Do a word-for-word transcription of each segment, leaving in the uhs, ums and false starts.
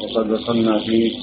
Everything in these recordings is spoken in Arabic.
وقد وصلنا في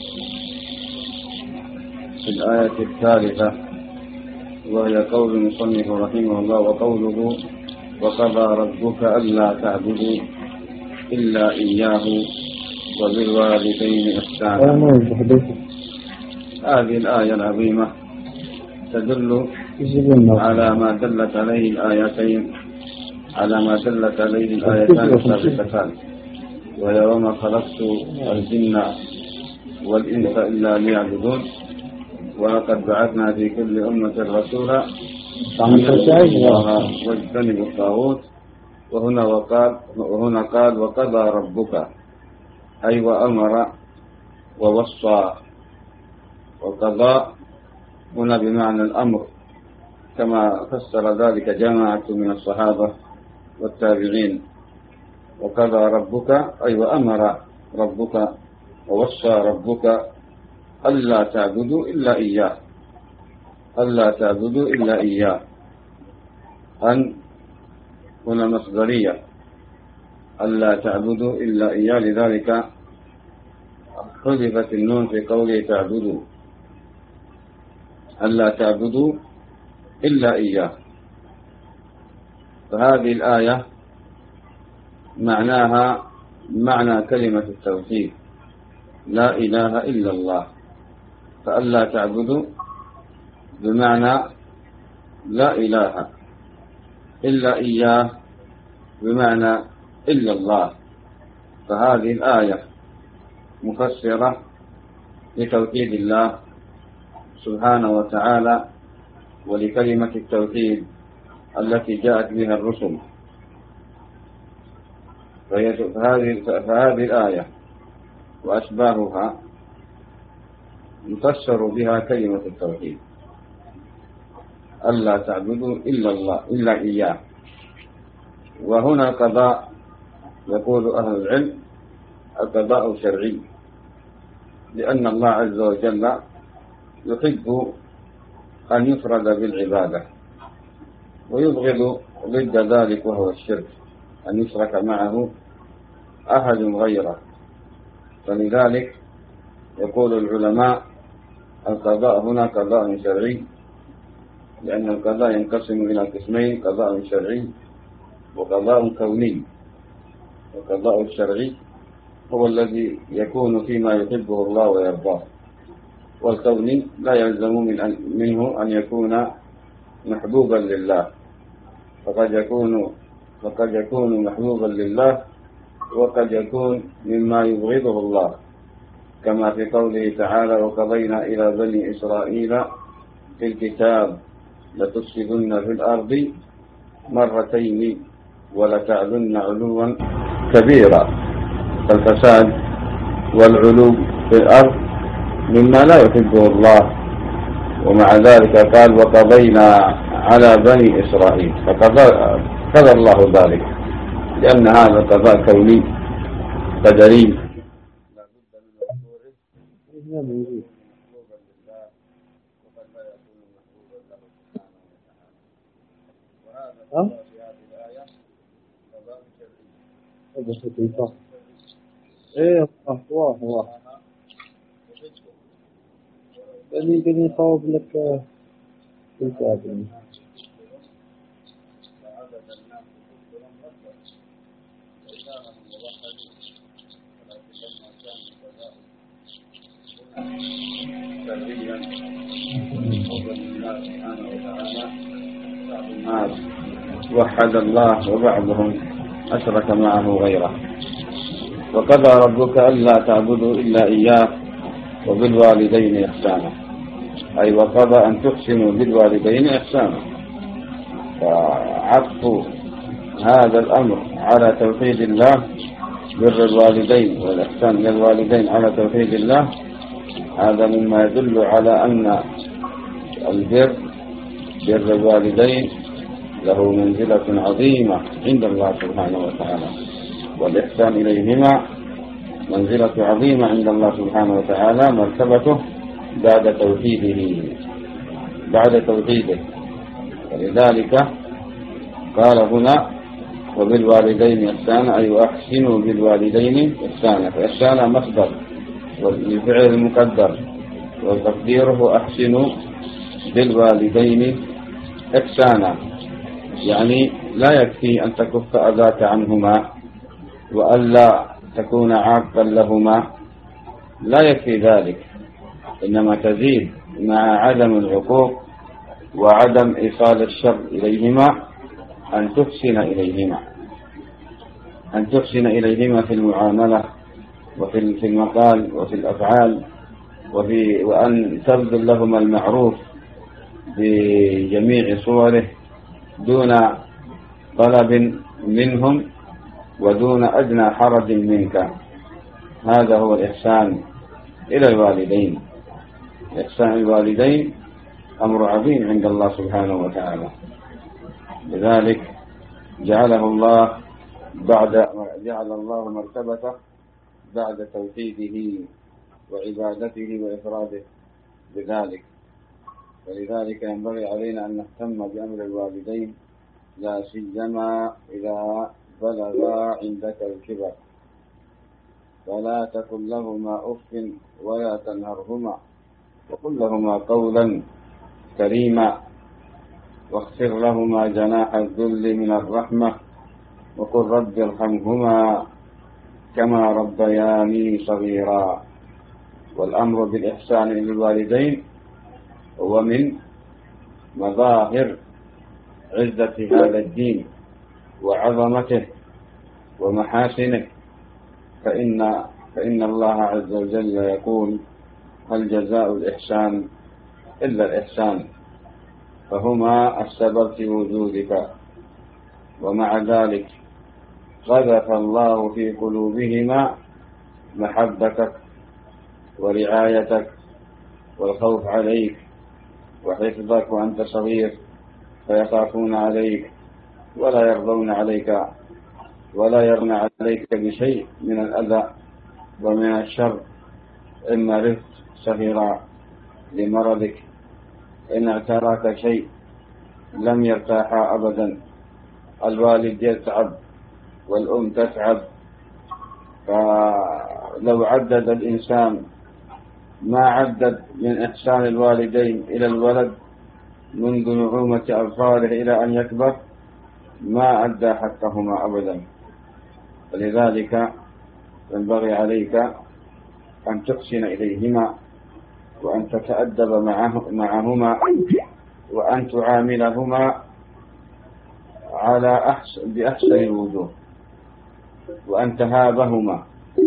في الآية الثالثة، وهي قول المصنف رحمه الله: وقوله وقضى ربك ألا تعبدوا إلا إياه وبالوالدين إحسانا. هذه الآية العظيمة تدل على ما دلت عليه الآيتين على ما دلت عليه الآيتان السابقتان، وهي وما خلقت الجن والإنس إلا ليعبدون، ولقد بعثنا في كل أمة رسولا أن اعبدوا الله واجتنبوا الطاغوت. وهنا وقال وهنا قال وقضى ربك، أي وأمر ووصى. وقضاء هنا بمعنى الأمر، كما فسر ذلك جماعة من الصحابة والتابعين. وقضى ربك أي وأمر ربك ووصى ربك ألا تعبدوا إلا إياه ألا تعبدوا إلا إياه. أن هنا مصدرية، ألا تعبدوا إلا إياه، لذلك حذفت النون في قوله تعبدوا، ألا تعبدوا إلا إياه. فهذه الآية معناها معنى كلمة التوحيد: لا إله إلا الله. فألا تعبدوا بمعنى لا إله إلا إياه، بمعنى إلا الله. فهذه الآية مفسرة لتوحيد الله سبحانه وتعالى ولكلمة التوحيد التي جاءت بها الرسل. فهذه فهذه الآية وأشباهها يفسر بها كلمة التوحيد: ألا تعبدوا إلا الله إلا إياه. وهنا قضاء، يقول أهل العلم القضاء شرعي، لأن الله عز وجل يحب أن يفرد بالعبادة، ويبغض ضد ذلك وهو الشرك، أن يشرك معه أحد غيره. فلذلك يقول العلماء القضاء هنا قضاء شرعي، لأن القضاء ينقسم إلى قسمين: قضاء شرعي وقضاء كوني. والقضاء الشرعي هو الذي يكون فيما يحبه الله ويرضاه، والكوني لا يلزم من منه أن يكون محبوبا لله، فقد يكون فقد يكون محبوبا لله وقد يكون مما يبغضه الله، كما في قوله تعالى: وقضينا إلى بني إسرائيل في الكتاب لتفسدن في الأرض مرتين ولتعلن علوا كبيرا. فالفساد والعلو في الأرض مما لا يحبه الله، ومع ذلك قال وقضينا على بني إسرائيل، فقضى الله ذلك، لأن هذا قضاء كوني قدري. ايه واه واه بني بني خوف لك الكتاب. وحد الله وبعضهم أشرك معه غيره. وقضى ربك ألا تعبدوا إلا إياه وبالوالدين إحسانا، أي وقضى أن تحسنوا بالوالدين إحسانا. فعطف هذا الأمر على توحيد الله، بر الوالدين والإحسان للوالدين على توحيد الله، هذا مما يدل على أن البر بر الوالدين له منزلة عظيمة عند الله سبحانه وتعالى، والإحسان إليهما منزلة عظيمة عند الله سبحانه وتعالى، مرتبته بعد توحيده بعد توحيده ولذلك قال هنا وبالوالدين إحسانا، أي وأحسنوا بالوالدين إحسانا. فإحسانا مصدر والفعل المقدر وتقديره أحسنوا بالوالدين إحسانا، يعني لا يكفي أن تكف أذاك عنهما وألا تكون عاقا لهما، لا يكفي ذلك، إنما تزيد مع عدم العقوق وعدم إيصال الشر إليهما أن تحسن إليهما أن تحسن إليهما في المعاملة وفي في المقال وفي الأفعال، وفي وأن تبذل لهما المعروف بجميع صوره دون طلب منهم ودون أدنى حرج منك. هذا هو الإحسان إلى الوالدين. إحسان الوالدين أمر عظيم عند الله سبحانه وتعالى، لذلك جعله الله بعد جعل الله مرتبته بعد توحيده وعبادته وإفراده بذلك. ولذلك ينبغي علينا أن نهتم بأمر الوالدين، لا سيما إذا بلغا عندك الكبر، فلا تقل لهما أف ولا تنهرهما، وقل لهما قولا كريما، واخفر لهما جناح الذل من الرحمة، وقل رب ارحمهما كما ربياني صغيرا. والأمر بالإحسان للوالدين هو من مظاهر عزة هذا الدين وعظمته ومحاسنه، فإن فإن الله عز وجل يقول: هل جزاء الإحسان إلا الإحسان، فهما السبب في وجودك. ومع ذلك قذف الله في قلوبهما محبتك ورعايتك والخوف عليك وحفظك وأنت صغير، فيخافون عليك ولا يرضون عليك ولا يرضون عليك بشيء من الأذى ومن الشر، إما رفت صغيرا لمرضك، إن اعتراك شيء لم يرتاحا أبدا. الوالد يتعب والأم تتعب، فلو عدد الإنسان ما عدد من إحسان الوالدين إلى الولد منذ نعومة أظفاره إلى أن يكبر ما أدى حقهما أبدا. ولذلك ينبغي عليك أن تحسن إليهما وأن تتأدب معهما وأن تعاملهما على أحسن بأحسن الوجوه، وأن تهابهما.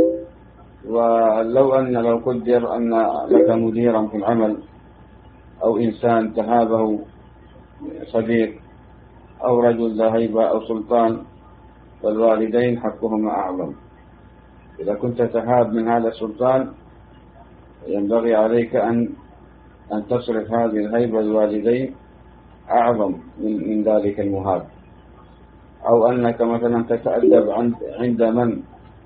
ولو أن لو قدر أن لك مديرا في العمل أو إنسان تهابه صديق أو رجل ذا هيبة أو سلطان، فالوالدين حقهما أعظم. إذا كنت تهاب من هذا السلطان ينبغي عليك أن أن تصرف هذه الهيبة للوالدين أعظم من, من ذلك المهاب. أو أنك مثلا تتأدب عند من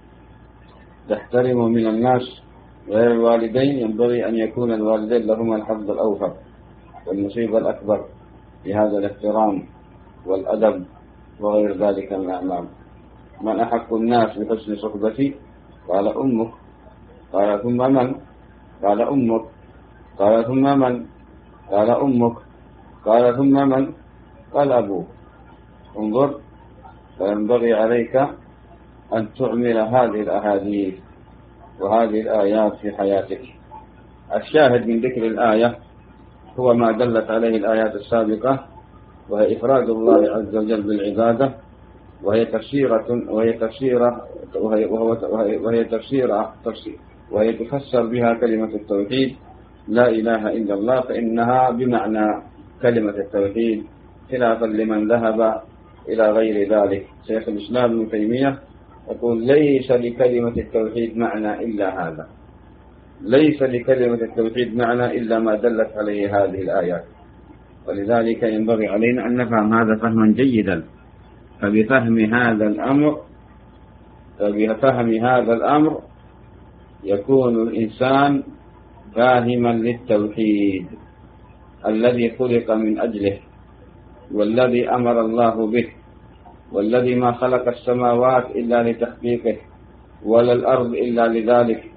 تحترم من الناس غير الوالدين، ينبغي أن يكون الوالدين لهما الحظ الأوفر والنصيب الأكبر في هذا الاحترام والأدب وغير ذلك من الأعمال. من أحق الناس بحسن صحبتي؟ قال أمك. قال ثم من؟ قال أمك. قال ثم من؟ قال أمك. قال ثم من؟ قال أبوك. انظر، فينبغي عليك أن تعمل هذه الأحاديث وهذه الآيات في حياتك. الشاهد من ذكر الآية هو ما دلت عليه الآيات السابقة، وهي إفراد الله عز وجل بالعبادة، وهي تفسيرة وهي تفسيرة وهي وهي, وهي تفسيرة تفسير وهي تفسر بها كلمة التوحيد لا إله إلا الله، فإنها بمعنى كلمة التوحيد، خلافا لمن ذهب إلى غير ذلك. شيخ الإسلام ابن تيمية يقول: ليس لكلمة التوحيد معنى إلا هذا، ليس لكلمة التوحيد معنى إلا ما دلت عليه هذه الآيات. ولذلك ينبغي علينا أن نفهم هذا فهما جيدا. فبفهم هذا الأمر فبفهم هذا الأمر يكون الإنسان فاهما للتوحيد الذي خلق من أجله، والذي أمر الله به، والذي ما خلق السماوات إلا لتحقيقه، ولا الأرض إلا لذلك،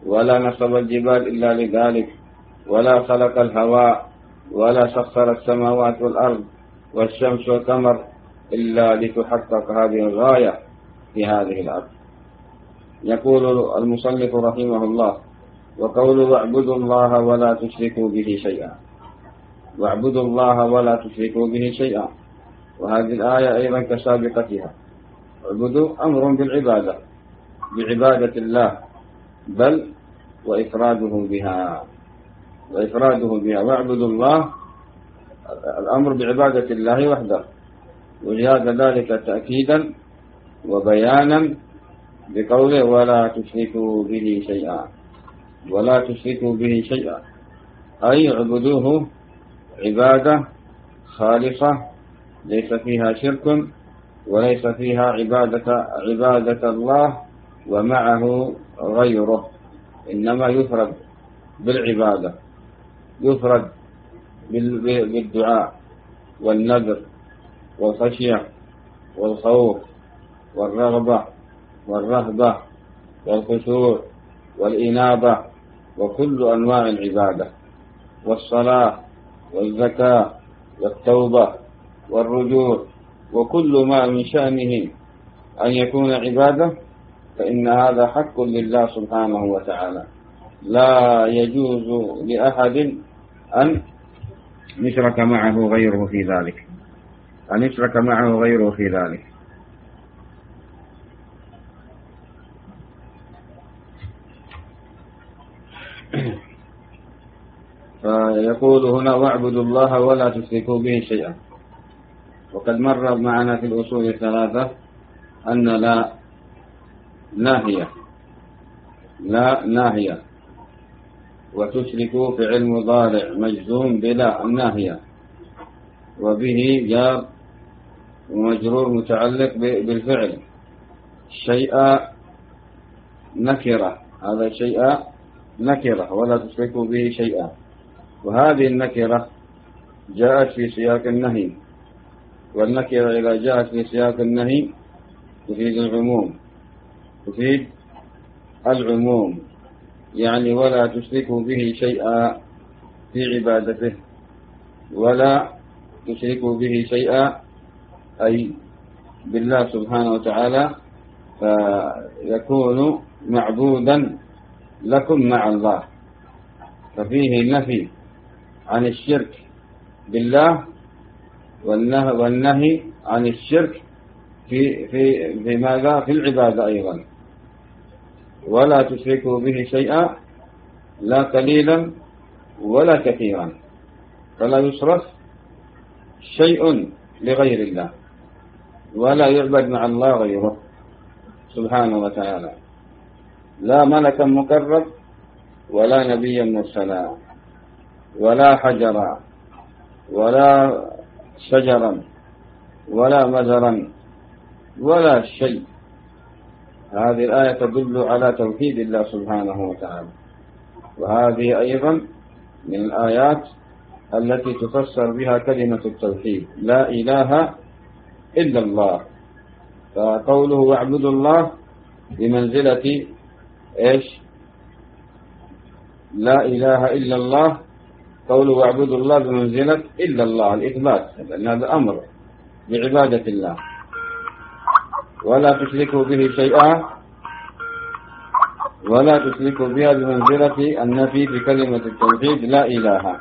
ولا نصب الجبال إلا لذلك، ولا خلق الهواء، ولا سخر السماوات والأرض والشمس والقمر إلا لتحقق هذه الغاية في هذه الأرض. يقول المصنف رحمه الله: وقوله واعبدوا الله ولا تشركوا به شيئا، واعبدوا الله ولا تشركوا به شيئا، وهذه الآية أيضا كسابقتها. اعبدوا أمر بالعبادة، بعبادة الله، بل وإفراده بها، وإفراده بها. واعبدوا الله الأمر بعبادة الله وحده، وجاء ذلك تأكيدا وبيانا بقوله ولا تشركوا به شيئا، ولا تشركوا به شيئا، أي اعبدوه عبادة خالصة ليس فيها شرك، وليس فيها عبادة عبادة الله ومعه غيره، إنما يفرد بالعبادة، يفرد بالدعاء والنذر والخشية والخوف والرغبة والرهبة والخشوع والإنابة وكل أنواع العبادة، والصلاة والزكاة والتوبة والرجوع، وكل ما من شأنه أن يكون عبادة، فإن هذا حق لله سبحانه وتعالى، لا يجوز لأحد أن يشرك معه غيره في ذلك، أن يشرك معه غيره في ذلك. فيقول هنا واعبدوا الله ولا تشركوا به شيئا. وقد مر معنا في الأصول الثلاثة أن لا ناهية، لا ناهية، وتشركوا فعل مضارع مجزوم بلا الناهية، وبه جار ومجرور متعلق بالفعل. شيئا نكرة، هذا شيئا نكرة ولا تشركوا به شيئا، وهذه النكرة جاءت في سياق النهي، والنكرة إذا جاءت في سياق النهي تفيد العموم، تفيد العموم، يعني ولا تشركوا به شيئا في عبادته، ولا تشركوا به شيئا أي بالله سبحانه وتعالى، فيكون معبودا لكم مع الله، ففيه نفي عن الشرك بالله، والنهي عن الشرك في في في ماذا؟ في العبادة أيضا. ولا تشركوا به شيئا، لا قليلا ولا كثيرا، فلا يصرف شيء لغير الله، ولا يعبد مع الله غيره سبحانه وتعالى، لا ملكا مقرب ولا نبيا مرسلا ولا حجرا ولا شجرا ولا مزرا ولا شيء. هذه الآية تدل على توحيد الله سبحانه وتعالى، وهذه أيضا من الآيات التي تفسر بها كلمة التوحيد، لا إله إلا الله. فقوله واعبدوا الله بمنزلة إيش؟ لا إله إلا الله. قوله واعبدوا الله بمنزلة إلا الله، الإثبات، لأن هذا أمر بعبادة الله. ولا تشركوا به شيئا، ولا تشركوا بها بمنزلة النفي في كلمة التوحيد لا إله.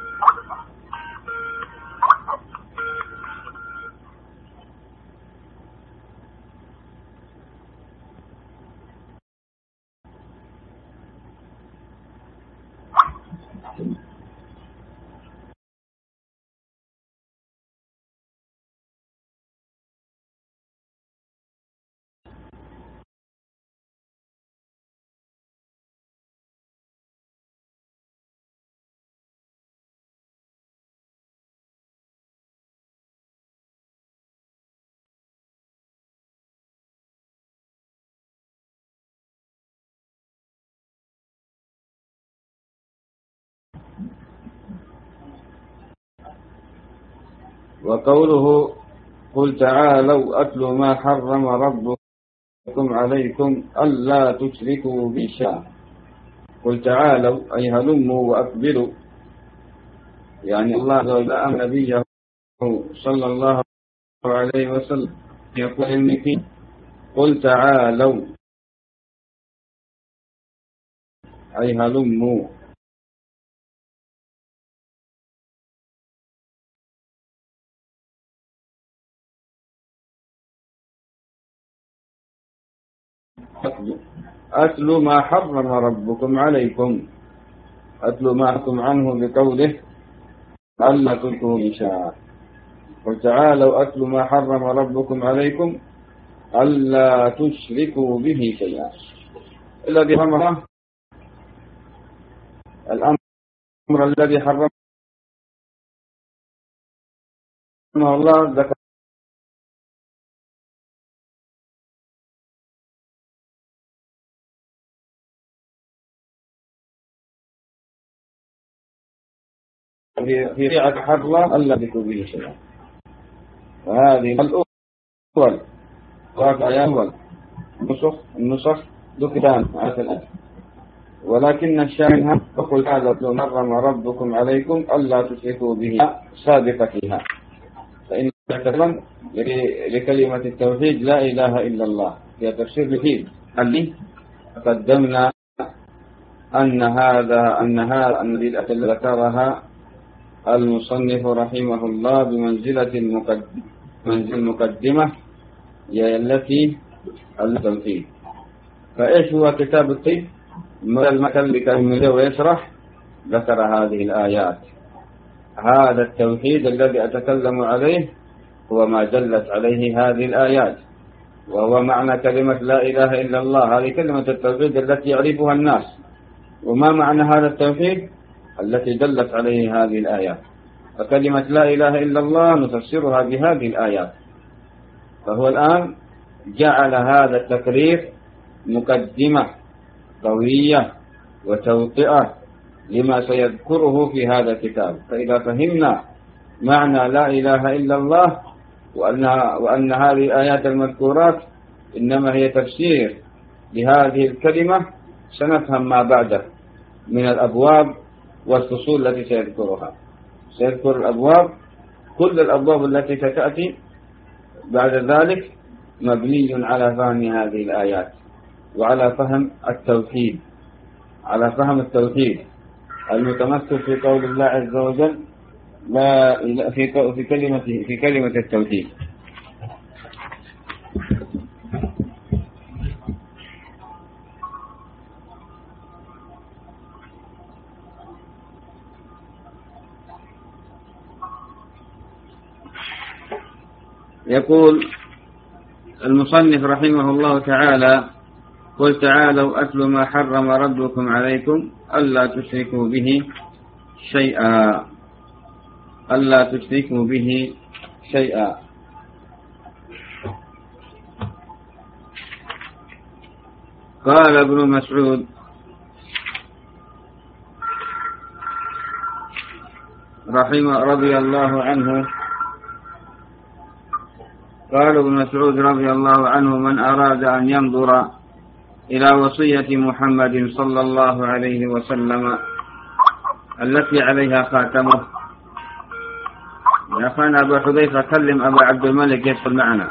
وقوله قل تعالوا أتل ما حرم ربكم عليكم ألا تشركوا به شيئا. قل تعالوا أي هلموا وأقبلوا، يعني الله عز وجل أمر نبيه صلى الله عليه وسلم يقول إنك قل تعالوا أي هلموا. أتلو ما حرم ربكم عليكم، أتلو ما حكم عنه بقوله ألا تلكوا بشاء. قل تعالوا أتلو ما حرم ربكم عليكم ألا تشركوا به شيئا. الذي حرمه الأمر الذي حرمه الله ذكر في ريعة حرة ألا تشركوا به شيئا. وهذه الأول واقع أول النسخ النسخ ذكران مثلا، ولكن الشاهد فقل هذا ما حرم ربكم عليكم ألا تشركوا به سابقتها، فإن تكلم لكلمة التوحيد لا إله إلا الله هي تفسير التوحيد اللي قدمنا أن هذا أن هذا الذي ذكرها المصنف رحمه الله بمنزلة المقدمة منزل المقدمة هي التي التوحيد. فإيش هو كتاب الطب؟ المثل بكلمة ويشرح ذكر هذه الآيات. هذا التوحيد الذي أتكلم عليه هو ما دلت عليه هذه الآيات، وهو معنى كلمة لا إله إلا الله. هذه كلمة التوحيد التي يعرفها الناس. وما معنى هذا التوحيد التي دلت عليه هذه الآيات؟ فكلمة لا إله إلا الله نفسرها بهذه الآيات. فهو الآن جعل هذا التقرير مقدمة قوية وتوطئة لما سيذكره في هذا الكتاب. فإذا فهمنا معنى لا إله إلا الله وأن, وأن هذه الآيات المذكورات إنما هي تفسير لهذه الكلمة، سنفهم ما بعده من الأبواب والفصول التي سيذكرها. سيذكر الأبواب، كل الأبواب التي ستأتي بعد ذلك مبني على فهم هذه الآيات وعلى فهم التوحيد، على فهم التوحيد المتمثل في قول الله عز وجل لا في في كلمة في كلمة التوحيد. يقول المصنف رحمه الله تعالى: قل تعالوا أتل ما حرم ربكم عليكم ألا تشركوا به شيئا، ألا تشركوا به شيئا. قال ابن مسعود رحمه رضي الله عنه قال ابن مسعود رضي الله عنه: من أراد أن ينظر إلى وصية محمد صلى الله عليه وسلم التي عليها خاتمه. يا أخوان أبا حذيفة كلم أبا عبد الملك يدخل معنا.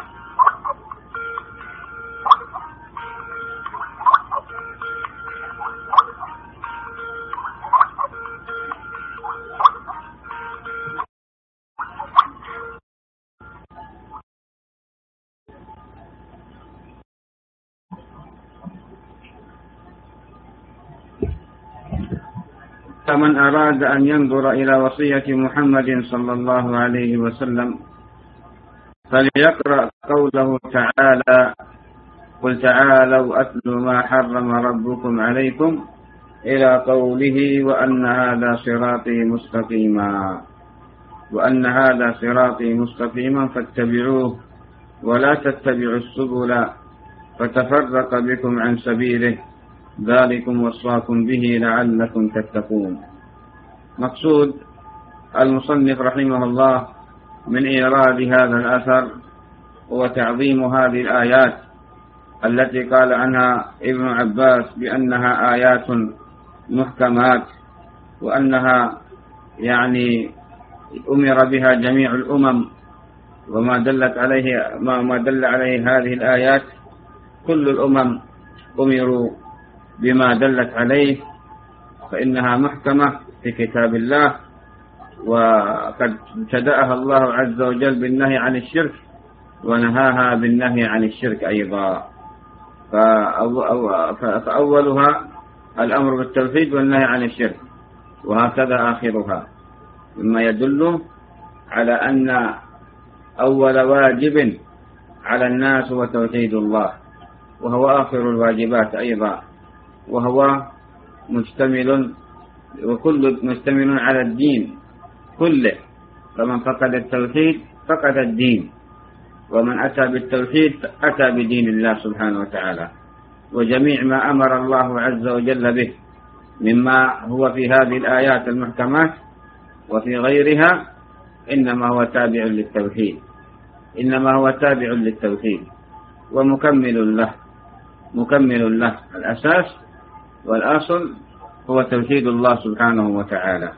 من أراد أن ينظر إلى وصية محمد صلى الله عليه وسلم فليقرأ قوله تعالى: قل تعالوا أتل ما حرم ربكم عليكم إلى قوله: وأن هذا صراطي مستقيما وأن هذا صراطي مستقيما فاتبعوه ولا تتبعوا السبل فتفرق بكم عن سبيله ذلكم وصاكم به لعلكم تتقون. مقصود المصنف رحمه الله من إيراد هذا الأثر هو تعظيم هذه الآيات التي قال عنها ابن عباس بأنها آيات محكمات، وأنها يعني أمر بها جميع الأمم، وما دلت عليه ما ما دل عليه هذه الآيات كل الأمم أمروا بما دلت عليه، فإنها محكمة في كتاب الله، وقد ابتدأها الله عز وجل بالنهي عن الشرك ونهاها بالنهي عن الشرك أيضا. فأولها الأمر بالتوحيد والنهي عن الشرك، وهكذا آخرها، مما يدل على أن أول واجب على الناس هو توحيد الله، وهو آخر الواجبات أيضا، وهو مشتمل وكل مشتمل على الدين كله، فمن فقد التوحيد فقد الدين، ومن أتى بالتوحيد أتى بدين الله سبحانه وتعالى. وجميع ما أمر الله عز وجل به مما هو في هذه الآيات المحكمات وفي غيرها إنما هو تابع للتوحيد، إنما هو تابع للتوحيد ومكمل له، مكمل له. الأساس والأصل هو توحيد الله سبحانه وتعالى.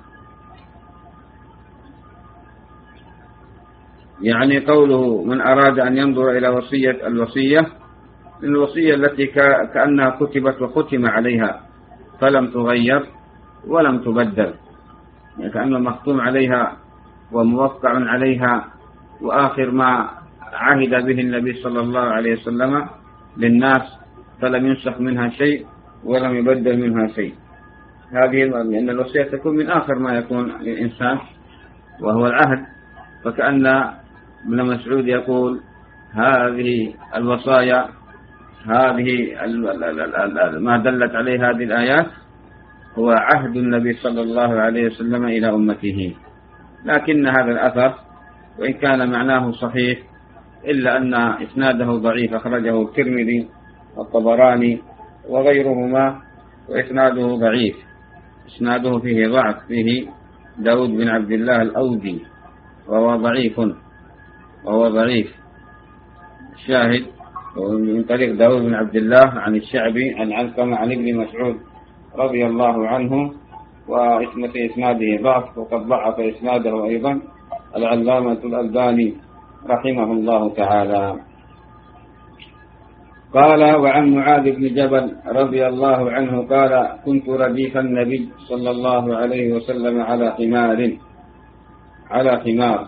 يعني قوله من أراد أن ينظر إلى وصية الوصية، الوصية التي كأنها كتبت وختم عليها فلم تغير ولم تبدل، يعني كأنه مختوم عليها وموقع عليها، وآخر ما عهد به النبي صلى الله عليه وسلم للناس، فلم ينسخ منها شيء ولم يبدل منها شيء. هذه لأن الوصية تكون من آخر ما يكون للإنسان وهو العهد، فكأن ابن مسعود يقول هذه الوصايا، هذه ما دلت عليه هذه الآيات هو عهد النبي صلى الله عليه وسلم إلى أمته. لكن هذا الأثر وإن كان معناه صحيح إلا أن إسناده ضعيف، أخرجه الترمذي والطبراني وغيرهما، وإسناده ضعيف، إسناده فيه ضعف، فيه داود بن عبد الله الأودي وهو ضعيف وهو ضعيف الشاهد من طريق داود بن عبد الله عن الشعبي عن علقمة عن ابن مسعود رضي الله عنه، واسم في إسناده ضعف، وقد ضعف إسناده أيضا العلامة الألباني رحمه الله تعالى. قال وعن معاذ بن جبل رضي الله عنه قال كنت رديف النبي صلى الله عليه وسلم على حمار على حمار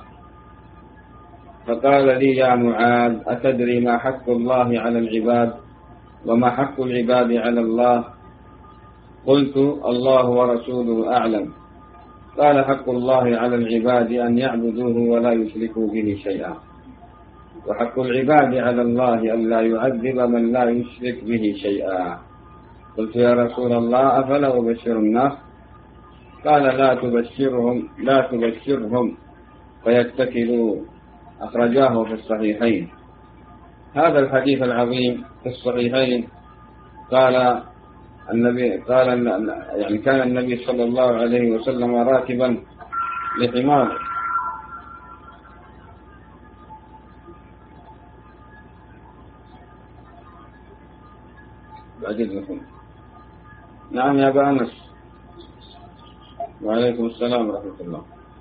فقال لي يا معاذ أتدري ما حق الله على العباد وما حق العباد على الله؟ قلت الله ورسوله أعلم. قال حق الله على العباد أن يعبدوه ولا يشركوا به شيئا، وحق العباد على الله أن لا يعذب من لا يشرك به شيئا. قلت يا رسول الله أفلا أبشر الناس؟ قال لا تبشرهم لا تبشرهم فيتكلوا. أخرجاه في الصحيحين. هذا الحديث العظيم في الصحيحين قال النبي قال يعني كان النبي صلى الله عليه وسلم راكبا لحمار بعدين. نعم يا أبا أنس. وعليكم السلام ورحمة الله.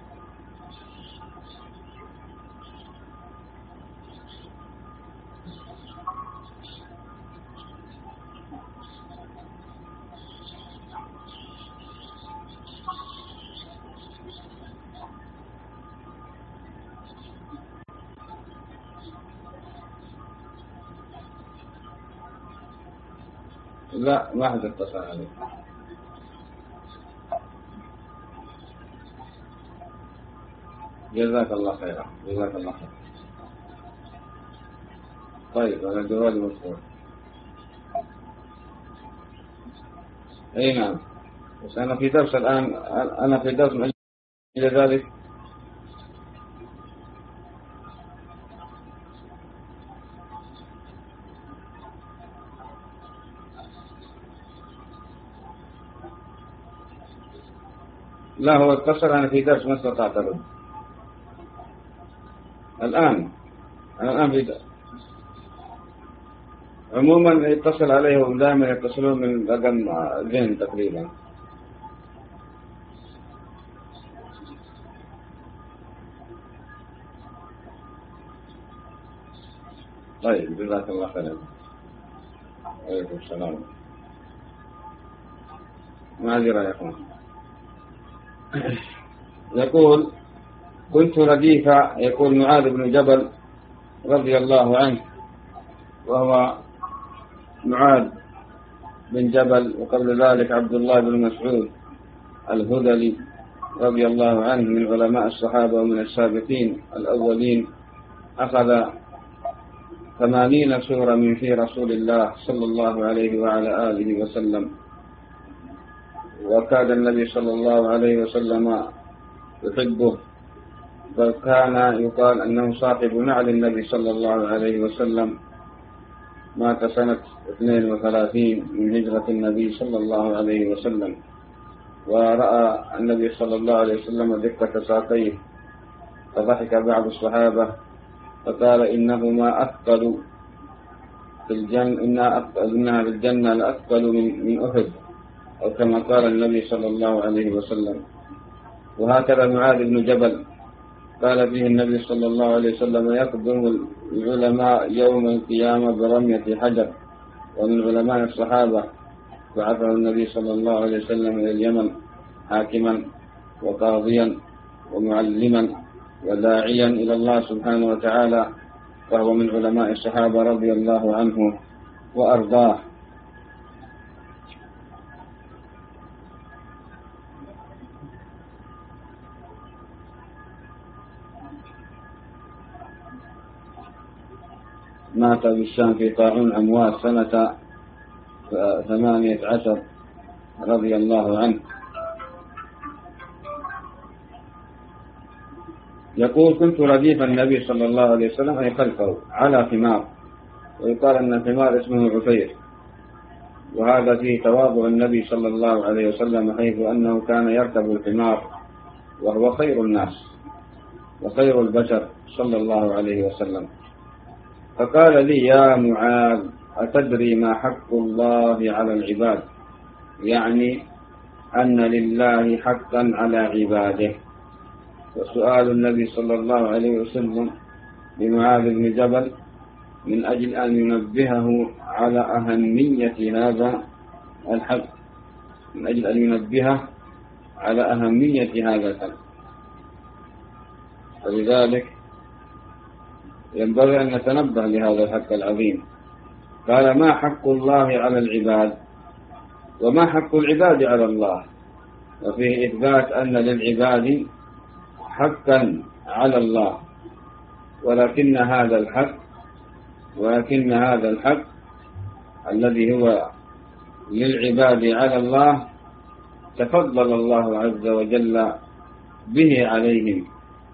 لا ما حد اتصل عليه. جزاك الله خيرا جزاك الله خيرا. طيب أنا جوالي مشغول. أي نعم، بس أنا في درس الآن، أنا في درس من أجل ذلك لا هو اتصل، أنا في درس ما استطعت أرد الآن. أنا الآن في درس. عموما يتصل عليه ودائما يتصلون من رقم زين تقريبا. طيب جزاك الله خير. عليكم السلام. معذرة يا أخوان. يقول كنت رديف، يقول معاذ بن جبل رضي الله عنه، وهو معاذ بن جبل وقبل ذلك عبد الله بن مسعود الهذلي رضي الله عنه من علماء الصحابة ومن السابقين الأولين، أخذ ثمانين سورة من في رسول الله صلى الله عليه وعلى آله وسلم، وكان النبي صلى الله عليه وسلم يحبه، بل كان يقال أنه صاحب نعل النبي صلى الله عليه وسلم. مات سنة اثنين وثلاثين من هجرة النبي صلى الله عليه وسلم، ورأى النبي صلى الله عليه وسلم دقة ساقيه، فضحك بعض الصحابة فقال إنهما أثقل في الجنة، إنها, أثقل إنها في الجنة لأثقل من, من أحد، أو كما قال النبي صلى الله عليه وسلم. وهكذا معاذ بن جبل قال فيه النبي صلى الله عليه وسلم يقدم العلماء يوم القيامة برمية حجر. ومن علماء الصحابة بعثه النبي صلى الله عليه وسلم إلى اليمن حاكما وقاضيا ومعلما وداعيا إلى الله سبحانه وتعالى، فهو من علماء الصحابة رضي الله عنه وأرضاه. مات بالشام في طاعون أمواس سنة ثمانية عشر رضي الله عنه. يقول كنت رديف النبي صلى الله عليه وسلم أي خلفه على حمار، ويقال أن الحمار اسمه عفير، وهذا فيه تواضع النبي صلى الله عليه وسلم، حيث أنه كان يركب الحمار وهو خير الناس وخير البشر صلى الله عليه وسلم. فقال لي يا معاذ أتدري ما حق الله على العباد؟ يعني أن لله حقا على عباده. وسؤال النبي صلى الله عليه وسلم لمعاذ بن جبل من أجل أن ينبهه على أهمية هذا الحق، من أجل أن ينبهه على أهمية هذا الحق. فلذلك ينبغي أن نتنبه لهذا الحق العظيم. قال ما حق الله على العباد؟ وما حق العباد على الله؟ وفيه إثبات أن للعباد حقا على الله، ولكن هذا الحق ولكن هذا الحق الذي هو للعباد على الله تفضل الله عز وجل به عليهم،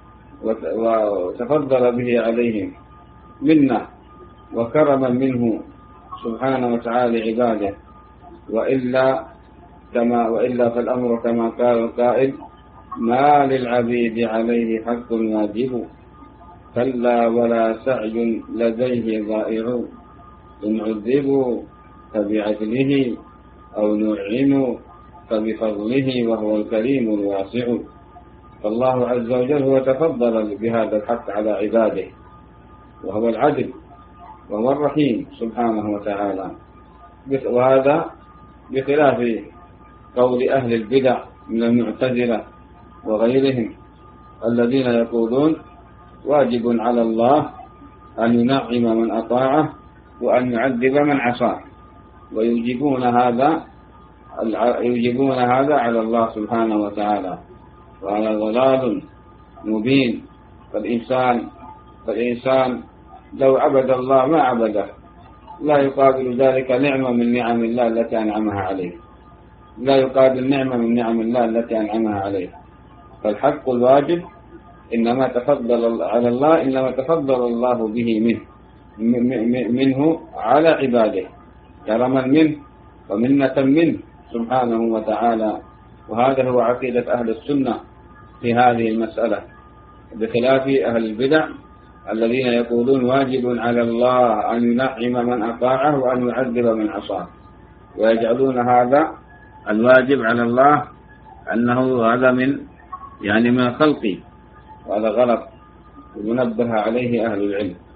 وتفضل به عليهم منه وكرما منه سبحانه وتعالى عباده. وإلا كما وإلا فالأمر كما قال القائل ما للعبيد عليه حق واجب، كلا ولا سعي لديه ضائع، إن عذبوا فبعدله أو نعموا فبفضله وهو الكريم الواسع. فالله عز وجل هو تفضل بهذا الحق على عباده، وهو العدل وهو الرحيم سبحانه وتعالى. وهذا بخلاف قول أهل البدع من المعتزلة وغيرهم الذين يقولون واجب على الله أن ينعم من أطاعه وأن يعذب من عصاه، ويوجبون هذا يوجبون هذا على الله سبحانه وتعالى، وهذا ضلال مبين. فالإنسان فالإنسان لو عبد الله ما عبده لا يقابل ذلك نعمة من نعم الله التي أنعمها عليه، لا يقابل نعمة من نعم الله التي أنعمها عليه. فالحق الواجب إنما تفضل على الله إنما تفضل الله به منه منه على عباده كرما منه ومنة منه سبحانه وتعالى. وهذا هو عقيدة أهل السنة في هذه المسألة، بخلاف أهل البدع الذين يقولون واجب على الله أن ينعم من أطاعه وأن يعذب من عصاه، ويجعلون هذا الواجب على الله أنه هذا من يعني من خلقه، وهذا غلط ينبه عليه أهل العلم.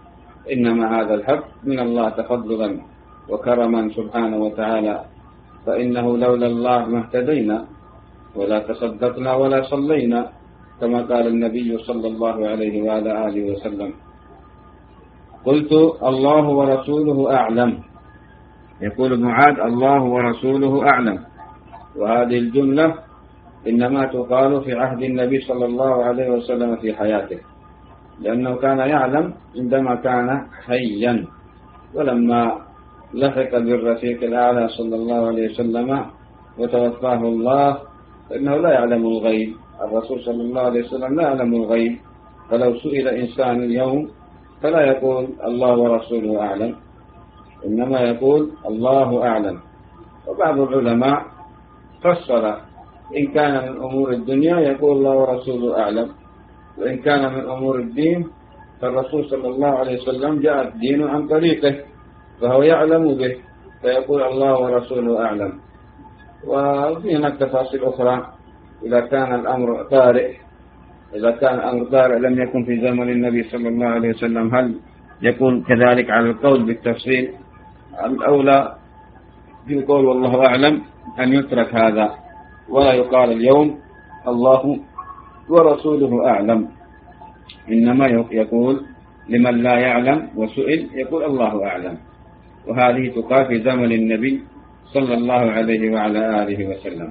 إنما هذا الحق من الله تفضلا وكرما سبحانه وتعالى، فإنه لولا الله ما اهتدينا ولا تصدقنا ولا صلينا، كما قال النبي صلى الله عليه وعلى آله وسلم. قلت الله ورسوله أعلم. يقول معاذ الله ورسوله أعلم، وهذه الجملة إنما تقال في عهد النبي صلى الله عليه وسلم في حياته، لأنه كان يعلم عندما كان حيا، ولما لحق بالرفيق الأعلى صلى الله عليه وسلم وتوفاه الله فإنه لا يعلم الغيب. الرسول صلى الله عليه وسلم لا يعلم الغيب، فلو سئل إنسان اليوم فلا يقول الله ورسوله أعلم، إنما يقول الله أعلم. وبعض العلماء فصل، إن كان من أمور الدنيا يقول الله ورسوله أعلم، وإن كان من أمور الدين فالرسول صلى الله عليه وسلم جاء الدين عن طريقه فهو يعلم به فيقول الله ورسوله أعلم. وفي هناك تفاصيل أخرى، إذا كان الأمر طارئ إذا كان الأمر طارئ لم يكن في زمن النبي صلى الله عليه وسلم، هل يكون كذلك على القول بالتفصيل؟ الأولى في القول والله أعلم أن يترك هذا ولا يقال اليوم الله ورسوله أعلم، إنما يقول لمن لا يعلم وسئل يقول الله أعلم. وهذه تقال في زمن النبي صلى الله عليه وعلى آله وسلم.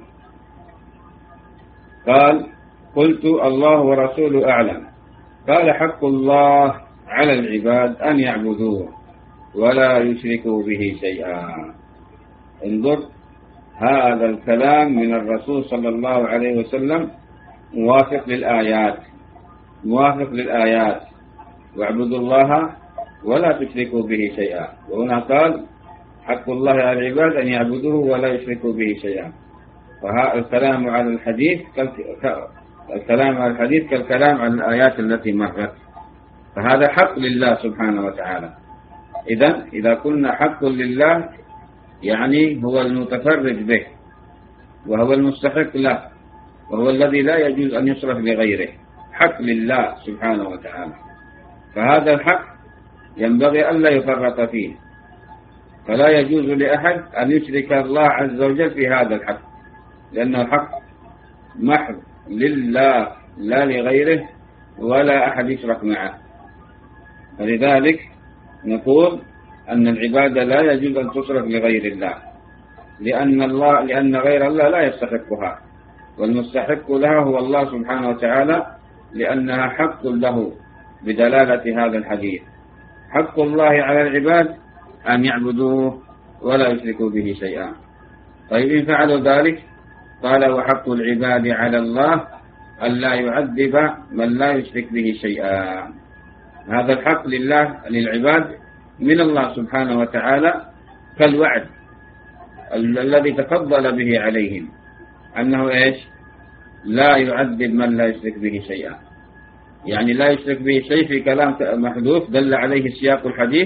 قال قلت الله ورسوله أعلم. قال حق الله على العباد أن يعبدوه ولا يشركوا به شيئا. انظر، هذا الكلام من الرسول صلى الله عليه وسلم موافق للآيات موافق للآيات واعبدوا الله ولا تشركوا به شيئا. وهنا قال حق الله على العباد أن يعبدوه ولا يشركوا به شيئا. فالكلام على الحديث الكلام على الحديث كالكلام على الآيات التي مرت، فهذا حق لله سبحانه وتعالى. إذا إذا قلنا حق لله يعني هو المتفرد به وهو المستحق له وهو الذي لا يجوز أن يصرف لغيره، حق لله سبحانه وتعالى. فهذا الحق ينبغي أن لا يفرط فيه، فلا يجوز لأحد أن يشرك الله عز وجل في هذا الحق، لأنه حق محض لله لا لغيره ولا أحد يشرك معه. فلذلك نقول أن العبادة لا يجوز أن تصرف لغير الله، لأن الله لأن غير الله لا يستحقها، والمستحق لها هو الله سبحانه وتعالى، لأنها حق له بدلالة هذا الحديث. حق الله على العباد أن يعبدوه ولا يشركوا به شيئا. طيب إن فعلوا ذلك قال وحق العباد على الله أن لا يعذب من لا يشرك به شيئا. هذا الحق لله للعباد من الله سبحانه وتعالى كالوعد الذي تفضل به عليهم، أنه إيش؟ لا يعذب من لا يشرك به شيئا، يعني لا يشرك به شيء في كلام محذوف دل عليه سياق الحديث،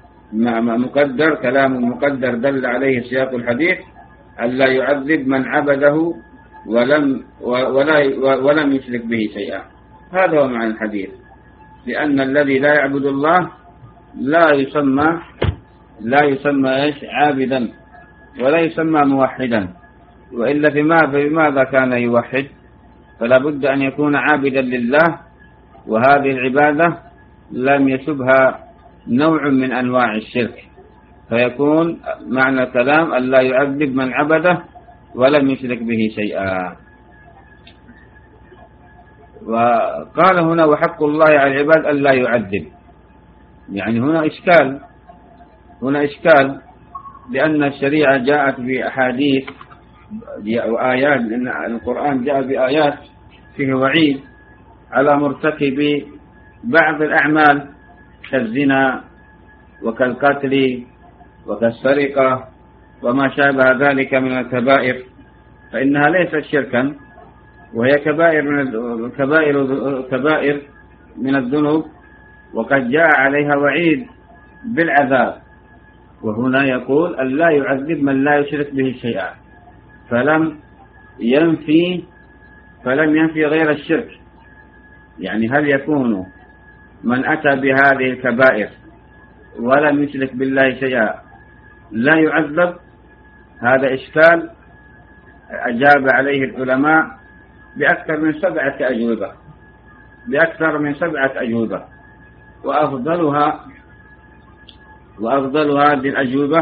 مقدر كلام مقدر دل عليه سياق الحديث أن لا يعذب من عبده ولم ولا ولم يشرك به شيئا. هذا هو معنى الحديث، لأن الذي لا يعبد الله لا يسمى لا يسمى إيش؟ عابدا، ولا يسمى موحدا، وإلا فيماذا كان يوحد؟ فلا بد أن يكون عابدا لله، وهذه العبادة لم يشبها نوع من أنواع الشرك، فيكون معنى الكلام أن لا يعذب من عبده ولم يشرك به شيئا. وقال هنا وحق الله على العباد أن لا يعذب، يعني هنا إشكال هنا إشكال لأن الشريعة جاءت بأحاديث وآيات، لأن القرآن جاء بآيات فيه وعيد على مرتكب بعض الأعمال كالزنا وكالقتل وكالسرقة وما شابه ذلك من الكبائر، فإنها ليست شركا، وهي كبائر من الكبائر كبائر من الذنوب، وقد جاء عليها وعيد بالعذاب. وهنا يقول أن لا يعذب من لا يشرك به شيئا، فلم ينفي فلم ينفي غير الشرك. يعني هل يكون من أتى بهذه الكبائر ولم يشرك بالله شيئا لا يعذب؟ هذا إشكال أجاب عليه العلماء بأكثر من سبعة أجوبة بأكثر من سبعة أجوبة وأفضلها وأفضل هذه الأجوبة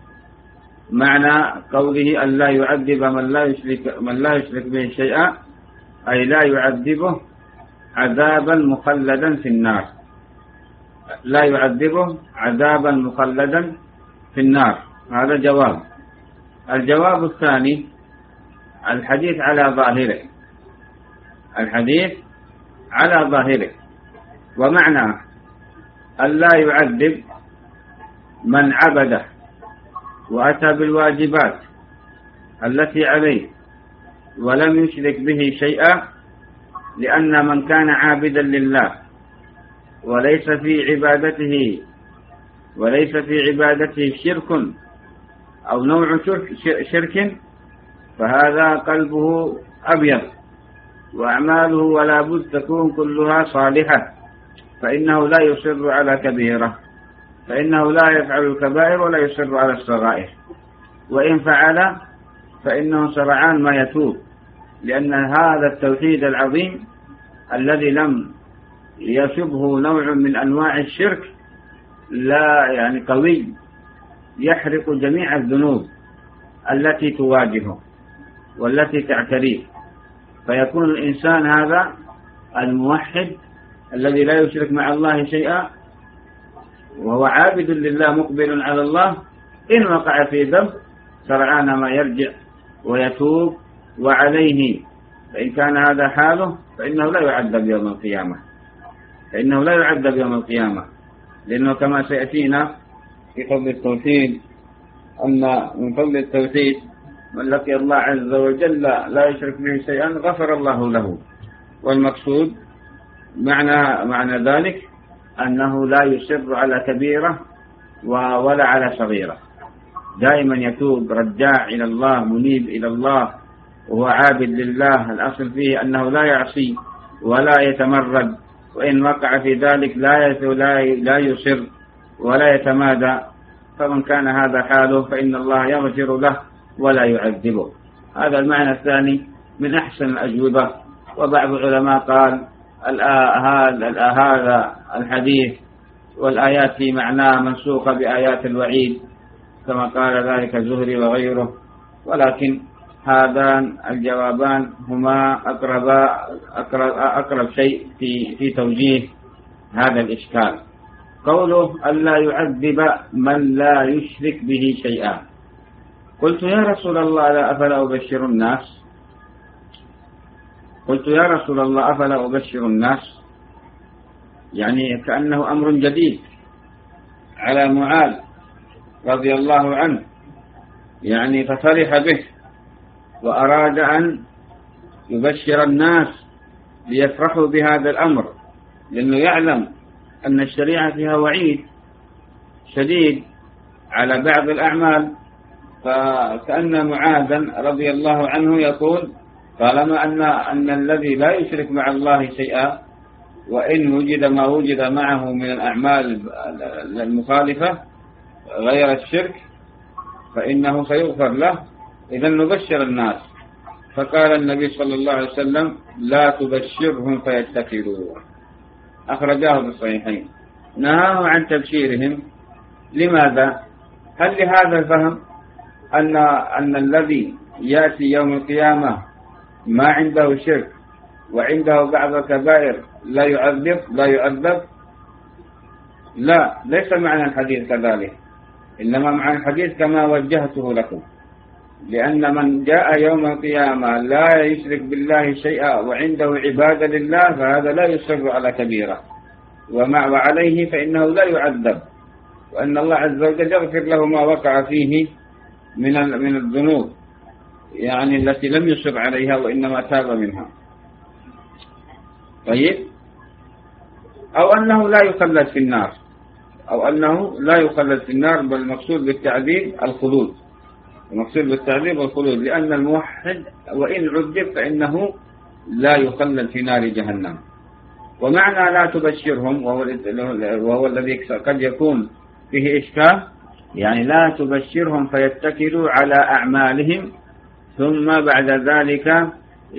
معنى قوله أن لا يعذب من لا يشرك من لا يشرك به شيئا، أي لا يعذبه عذابا مخلدا في النار، لا يعذبه عذابا مخلدا في النار. هذا جواب. الجواب الثاني الحديث على ظاهره الحديث على ظاهره ومعنى أن لا يعذب من عبده وأتى بالواجبات التي عليه ولم يشرك به شيئا، لأن من كان عابدا لله وليس في عبادته وليس في عبادته شرك أو نوع شرك فهذا قلبه أبيض وأعماله ولا بد تكون كلها صالحة، فإنه لا يصر على كبيرة، فإنه لا يفعل الكبائر ولا يصر على الصغائر، وإن فعل فإنه سرعان ما يتوب، لأن هذا التوحيد العظيم الذي لم يشبه نوع من أنواع الشرك لا يعني قوي يحرق جميع الذنوب التي تواجهه والتي تعتريه، فيكون الإنسان هذا الموحد الذي لا يشرك مع الله شيئا وهو عابد لله مقبل على الله، إن وقع في ذنب سرعان ما يرجع ويتوب وعليه، فإن كان هذا حاله فإنه لا يعذب يوم القيامة فإنه لا يعذب يوم القيامة لأنه كما سيأتينا في فضل التوحيد أن من فضل التوحيد من لقي الله عز وجل لا يشرك به شيئا غفر الله له. والمقصود معنى معنى ذلك أنه لا يصر على كبيرة ولا على صغيرة، دائما يتوب رجاع إلى الله منيب إلى الله وهو عابد لله. الأصل فيه أنه لا يعصي ولا يتمرد، وإن وقع في ذلك لا لا يصر ولا يتمادى، فمن كان هذا حاله فإن الله يغفر له ولا يعذبه. هذا المعنى الثاني من أحسن الأجوبة. وبعض العلماء قال هذا الحديث والآيات في معناه منسوخة بآيات الوعيد كما قال ذلك الزهري وغيره، ولكن هذان الجوابان هما أقرب, أقرب, أقرب شيء في, في توجيه هذا الإشكال. قوله ألا يعذب من لا يشرك به شيئا. قلت يا رسول الله لا أفلا أبشر الناس قلت يا رسول الله أفلا أبشر الناس يعني كأنه أمر جديد على معاذ رضي الله عنه، يعني ففرح به وأراد أن يبشر الناس ليفرحوا بهذا الأمر، لأنه يعلم أن الشريعة فيها وعيد شديد على بعض الأعمال. فكأن معاذا رضي الله عنه يقول طالما أن أن الذي لا يشرك مع الله شيئا وإن وجد ما وجد معه من الأعمال المخالفة غير الشرك فإنه سيغفر له، إذا نبشر الناس. فقال النبي صلى الله عليه وسلم لا تبشرهم فيتكلوا، أخرجاه في الصحيحين. نهاه عن تبشيرهم. لماذا؟ هل لهذا الفهم أن أن الذي يأتي يوم القيامة ما عنده شرك وعنده بعض الكبائر لا يعذب لا يعذب؟ لا، ليس معنى الحديث كذلك، إنما معنى الحديث كما وجهته لكم، لأن من جاء يوم القيامة لا يشرك بالله شيئا وعنده عبادة لله فهذا لا يصر على كبيرة ومع وعليه فإنه لا يعذب، وأن الله عز وجل يغفر له ما وقع فيه من من الذنوب يعني التي لم يصر عليها وإنما تاب منها. طيب، أو أنه لا يخلد في النار أو أنه لا يخلد في النار، بل المقصود بالتعذيب الخلود، المقصود بالتعذيب الخلود، لأن الموحد وإن عذب فإنه لا يخلد في نار جهنم. ومعنى لا تبشرهم وهو, وهو الذي قد يكون فيه إشكال، يعني لا تبشرهم فيتكلوا على أعمالهم ثم بعد ذلك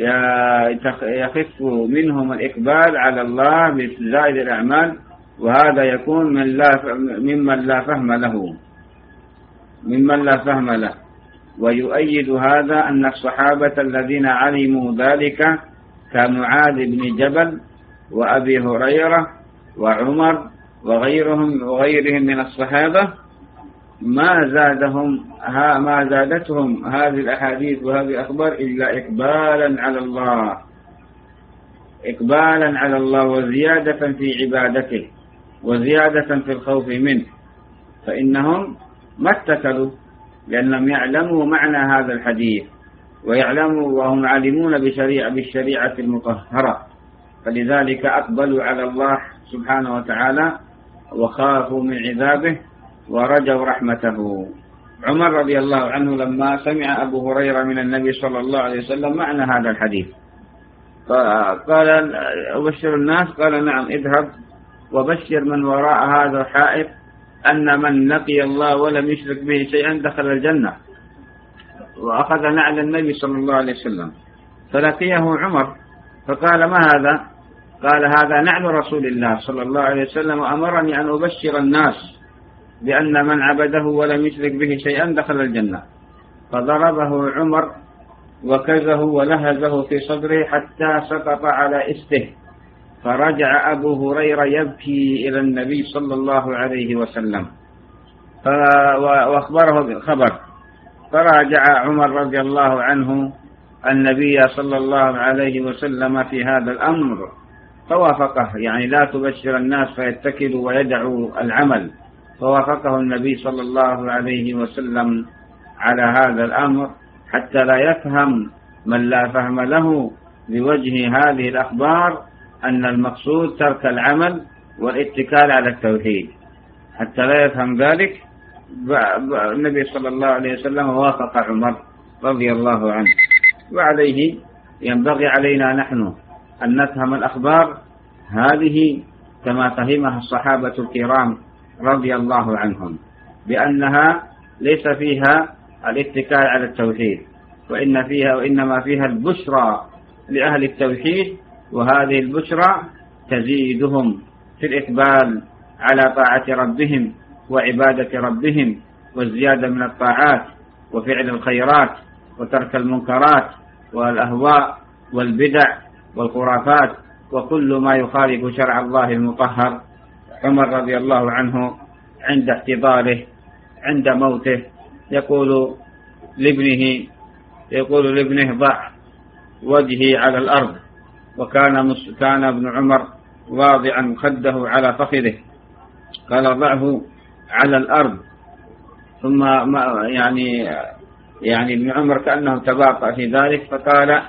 يخف منهم الإقبال على الله بزائد الأعمال، وهذا يكون من لا ممن لا فهم له ممن لا فهم له. ويؤيد هذا أن الصحابة الذين علموا ذلك كمعاذ بن جبل وأبي هريرة وعمر وغيرهم وغيرهم من الصحابة ما زادهم ها ما زادتهم هذه الأحاديث وهذه الأخبار إلا إقبالا على الله إقبالا على الله وزيادة في عبادته وزيادة في الخوف منه، فإنهم ما اتكلوا لأنهم يعلموا معنى هذا الحديث ويعلموا وهم عالمون بشريعة بالشريعة المطهرة، فلذلك أقبلوا على الله سبحانه وتعالى وخافوا من عذابه ورجوا رحمته. عمر رضي الله عنه لما سمع أبو هريرة من النبي صلى الله عليه وسلم معنى هذا الحديث قال أبشر الناس، قال نعم اذهب وبشر من وراء هذا الحائط أن من لقي الله ولم يشرك به شيئا دخل الجنة. وأخذ نعل النبي صلى الله عليه وسلم فلقيه عمر فقال ما هذا؟ قال هذا نعل رسول الله صلى الله عليه وسلم وأمرني أن أبشر الناس بأن من عبده ولم يشرك به شيئا دخل الجنة. فضربه عمر وكزه ولهزه في صدره حتى سقط على إسته، فرجع أبو هريرة يبكي إلى النبي صلى الله عليه وسلم وأخبره بالخبر، فراجع عمر رضي الله عنه النبي صلى الله عليه وسلم في هذا الأمر فوافقه، يعني لا تبشر الناس فيتكلوا ويدعوا العمل، فوافقه النبي صلى الله عليه وسلم على هذا الأمر حتى لا يفهم من لا فهم له بوجه هذه الأخبار أن المقصود ترك العمل والاتكال على التوحيد، حتى لا يفهم ذلك النبي صلى الله عليه وسلم وافق عمر رضي الله عنه. وعليه ينبغي علينا نحن أن نفهم الأخبار هذه كما فهمها الصحابة الكرام رضي الله عنهم، بأنها ليس فيها الاتكال على التوحيد، وإن فيها وإنما فيها البشرى لأهل التوحيد، وهذه البشرى تزيدهم في الإقبال على طاعة ربهم وعبادة ربهم والزيادة من الطاعات وفعل الخيرات وترك المنكرات والأهواء والبدع والخرافات وكل ما يخالف شرع الله المطهر. عمر رضي الله عنه عند احتضاره عند موته يقول لابنه يقول لابنه ضع وجهي على الأرض، وكان كان ابن عمر واضعا خده على فخذه، قال ضعه على الأرض، ثم يعني يعني ابن عمر كأنه تباطأ في ذلك فقال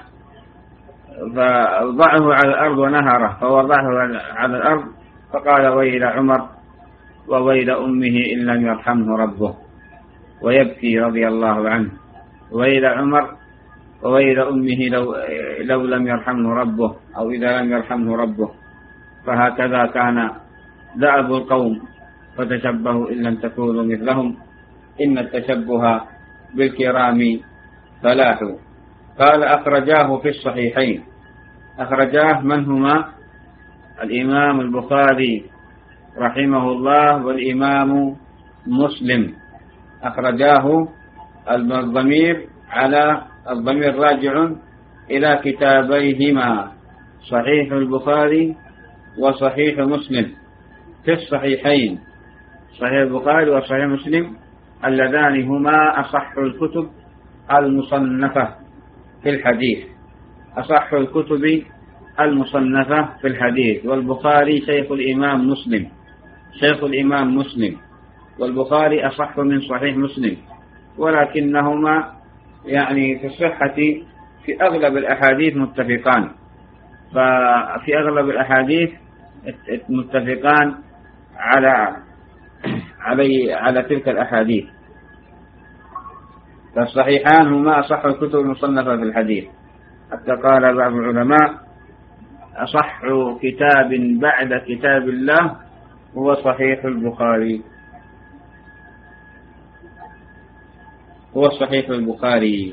فضعه على الأرض ونهره، فوضعه على الأرض فقال ويل عمر وويل أمه إن لم يرحمه ربه، ويبكي رضي الله عنه، ويل عمر وويل أمه لو, لو لم يرحمه ربه أو إذا لم يرحمه ربه. فهكذا كان دأب القوم فتشبهوا إن لم تكونوا مثلهم إن التشبه بالكرام فلاح. قال أخرجاه في الصحيحين، أخرجاه من هما؟ الإمام البخاري رحمه الله والإمام مسلم، أخرجاه الضمير على الضمير راجع إلى كتابيهما صحيح البخاري وصحيح مسلم. في الصحيحين صحيح البخاري وصحيح مسلم اللذان هما أصح الكتب المصنفة في الحديث، أصح الكتب المصنفة في الحديث، والبخاري شيخ الإمام مسلم شيخ الإمام مسلم والبخاري أصح من صحيح مسلم، ولكنهما يعني في الصحة في أغلب الأحاديث متفقان، ففي أغلب الأحاديث متفقان على علي على تلك الأحاديث، فالصحيحان هما أصح الكتب المصنفة في الحديث، حتى قال بعض العلماء أصح كتاب بعد كتاب الله هو صحيح البخاري. هو صحيح البخاري،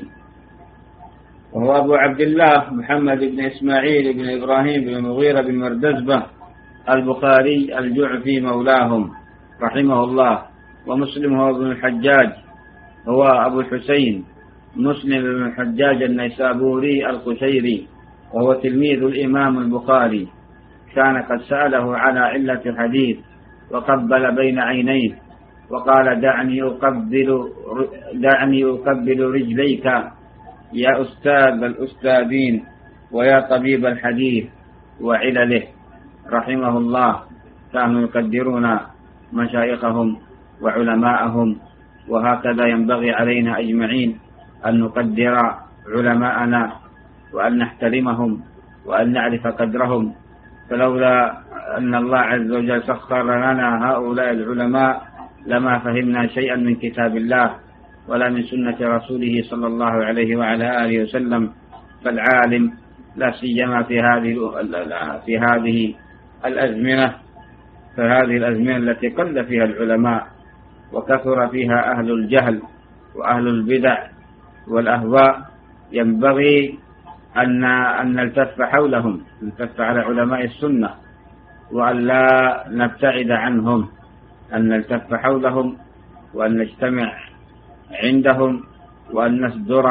وهو أبو عبد الله محمد بن إسماعيل بن إبراهيم بن مغيرة بن مردزبة البخاري الجعفي مولاهم رحمه الله. ومسلم هو ابن الحجاج، هو أبو الحسين مسلم بن الحجاج النيسابوري القشيري، وهو تلميذ الإمام البخاري. كان قد سأله على علة الحديث وقبل بين عينيه وقال دعني أقبل, دعني أقبل رجليك يا أستاذ الأستاذين ويا طبيب الحديث وعلله رحمه الله. كانوا يقدرون مشايخهم وعلماءهم، وهكذا ينبغي علينا أجمعين أن نقدر علماءنا وأن نحترمهم وأن نعرف قدرهم. فلولا أن الله عز وجل سخر لنا هؤلاء العلماء لما فهمنا شيئا من كتاب الله ولا من سنة رسوله صلى الله عليه وعلى آله وسلم. فالعالم لا سيما في هذه في هذه الأزمنة فهذه الأزمنة التي قل فيها العلماء وكثر فيها أهل الجهل وأهل البدع والأهواء، ينبغي أن أن نلتف حولهم، نلتف على علماء السنة وأن لا نبتعد عنهم، أن نلتف حولهم وأن نجتمع عندهم وأن نصدر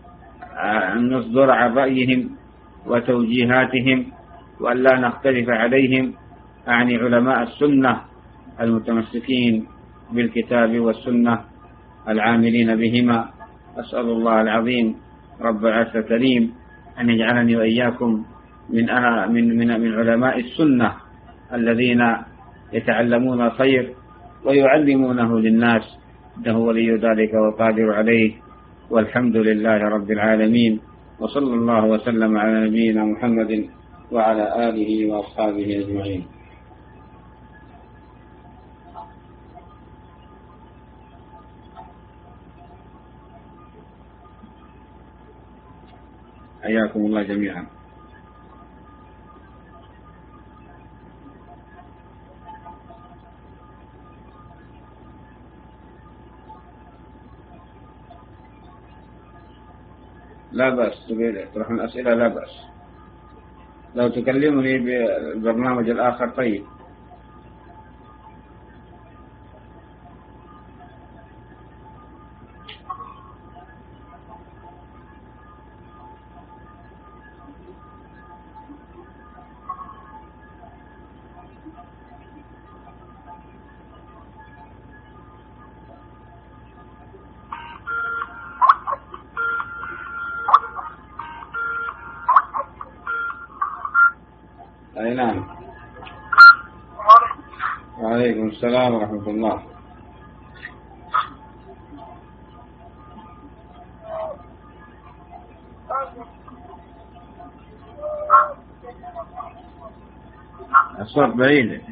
أن نصدر عن رأيهم وتوجيهاتهم وأن لا نختلف عليهم، أعني علماء السنة المتمسكين بالكتاب والسنة العاملين بهما. أسأل الله العظيم رب العرش الكريم أن يجعلني وإياكم من من من من علماء السنة الذين يتعلمون الخير ويعلمونه للناس، إنه ولي ذلك والقادر عليه. والحمد لله رب العالمين، وصلى الله وسلم على نبينا محمد وعلى آله وأصحابه أجمعين. حياكم الله جميعا. لا بأس تروحون أسئلة، لا بأس لو تكلمني بالبرنامج الآخر. طيب أي نعم. وعليكم السلام ورحمة الله. الصوت بعيد.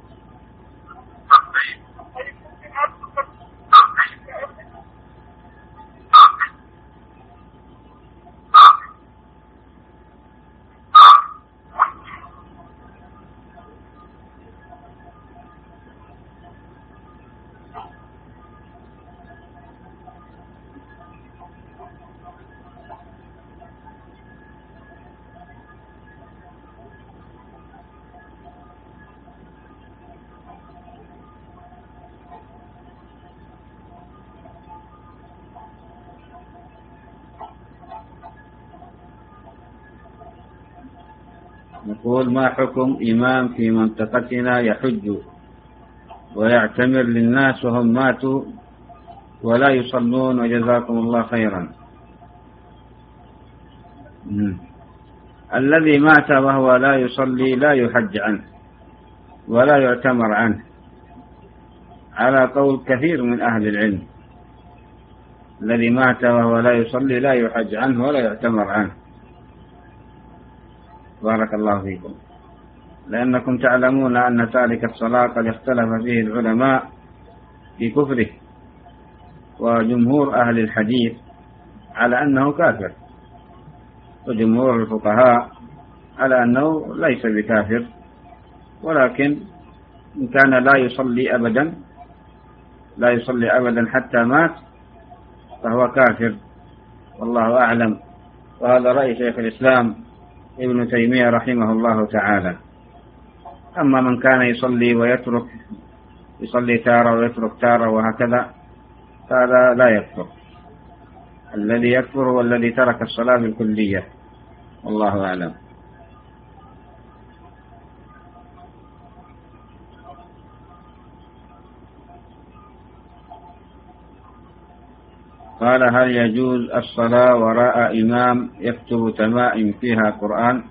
نقول ما حكم إمام في منطقتنا يحج ويعتمر للناس وهم ماتوا ولا يصلون وجزاكم الله خيرا؟ الذي مات وهو لا يصلي لا يحج عنه ولا يعتمر عنه على قول كثير من أهل العلم. الذي مات وهو لا يصلي لا يحج عنه ولا يعتمر عنه. بارك الله فيكم. لأنكم تعلمون أن تارك الصلاة قد اختلف فيه العلماء في كفره، وجمهور أهل الحديث على أنه كافر، وجمهور الفقهاء على أنه ليس بكافر، ولكن إن كان لا يصلي أبدا لا يصلي أبدا حتى مات فهو كافر، والله أعلم. وهذا رأي شيخ الإسلام ابن تيمية رحمه الله تعالى. أما من كان يصلي ويترك، يصلي تارة ويترك تارة وهكذا، فهذا لا يكفر. الذي يكفر هو الذي ترك الصلاة بالكلية، والله أعلم. قال: هل يجوز الصلاة وراء إمام يكتب تمائم فيها قرآن؟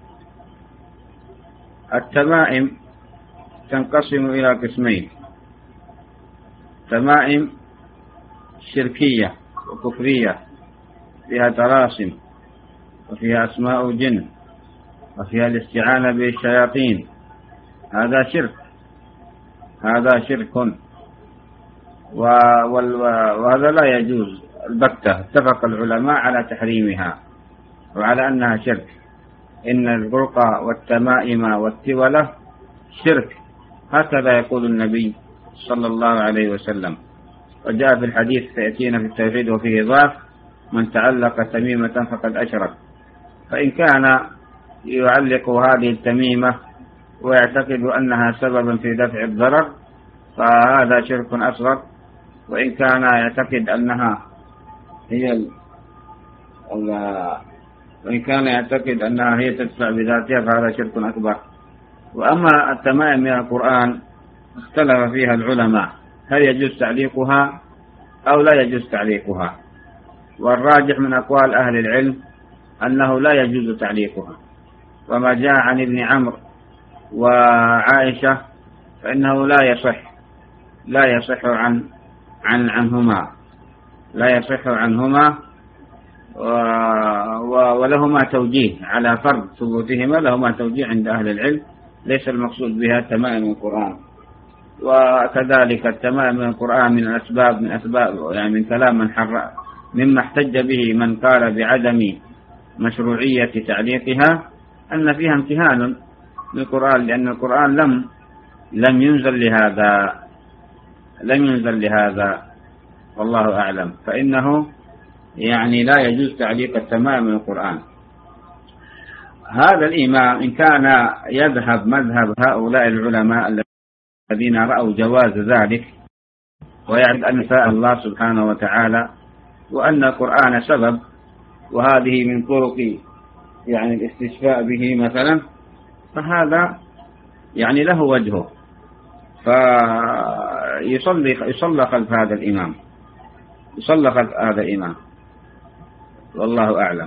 التمائم تنقسم إلى قسمين: تمائم شركية وكفرية فيها طلاسم وفيها أسماء جن وفيها الاستعانة بالشياطين، هذا شرك، هذا شرك، وهذا لا يجوز البتة. اتفق العلماء على تحريمها وعلى أنها شرك. إن الرقى والتمائم والتولة شرك، هكذا يقول النبي صلى الله عليه وسلم. وجاء في الحديث سيأتينا في التوحيد وفيه ضعف: من تعلق تميمة فقد أشرك. فإن كان يعلق هذه التميمة ويعتقد أنها سببا في دفع الضرر فهذا شرك أصغر، وإن كان يعتقد أنها هي ال... وإن كان يعتقد أنها هي تدفع بذاتها فهذا شرك أكبر. وأما التمائم من القرآن اختلف فيها العلماء: هل يجوز تعليقها أو لا يجوز تعليقها؟ والراجح من أقوال أهل العلم أنه لا يجوز تعليقها. وما جاء عن ابن عمرو وعائشة فإنه لا يصح لا يصح عن عن عنهما لا يصح عنهما ولهما توجيه على فرض ثبوتهما، لهما توجيه عند أهل العلم، ليس المقصود بها تمائم القرآن. وكذلك التمائم من القرآن من الأسباب من أسباب يعني من كلام من حر مما احتج به من قال بعدم مشروعية تعليقها أن فيها امتهان للقرآن، لأن القرآن لم لم ينزل لهذا لم ينزل لهذا والله أعلم. فإنه يعني لا يجوز تعليق التمائم من القرآن. هذا الإمام إن كان يذهب مذهب هؤلاء العلماء الذين رأوا جواز ذلك، ويعرف أن شاء الله سبحانه وتعالى وأن القرآن سبب، وهذه من طرق يعني الاستشفاء به مثلا، فهذا يعني له وجهه، فيصلي يصلى خلف هذا الإمام يصلى خلف هذا الإمام والله أعلم.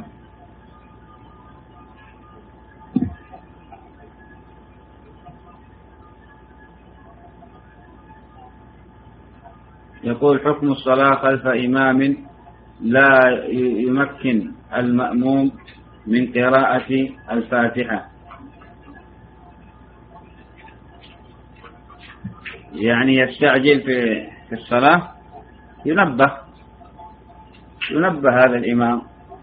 يقول: حكم الصلاة خلف إمام لا يمكن المأموم من قراءة الفاتحة، يعني يستعجل في الصلاة، ينبه ينبه هذا الإمام